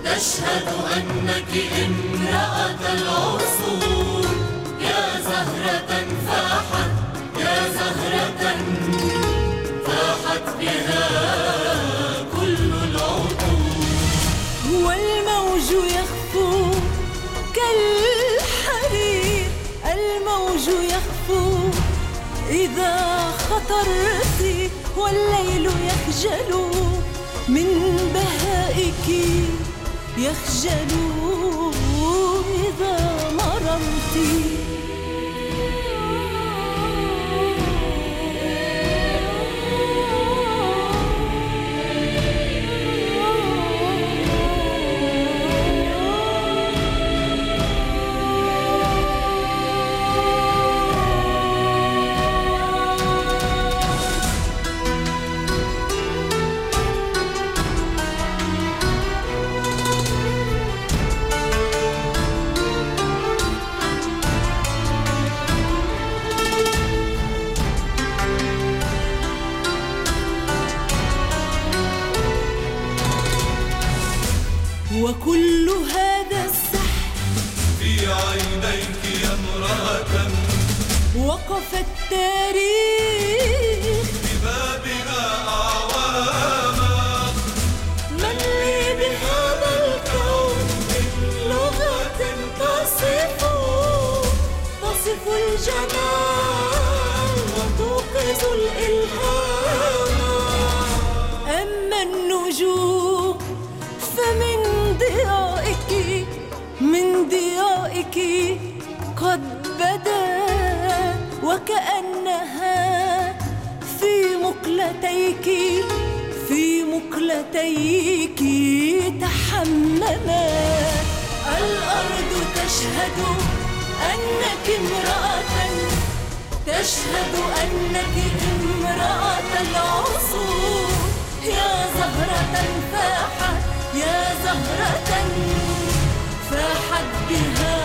تشهد أنك امرأة العصور، يا زهرة فاحت، يا زهرة فاحت بها كل العطور. هو الموج يخفو كالحرير، الموج يخفو إذا خطرت، والليل يخجل من بهائك، يخجل إذا مررت. وكل هذا السحر في عينيك يا امرأة، وقف التاريخ ببابها أعواما. من لي بهذا الكون من لغة تصف الجمال وتوقظ الإلهام. أما النجوم فمن ضيائك، من ضيائك قد بدت، وكأنها في مقلتيك، في مقلتيك تحممت. الأرض تشهد أنك امرأة، تشهد أنك امرأة العصور، يا زهرة فاحت، يا زهرة فاحت بها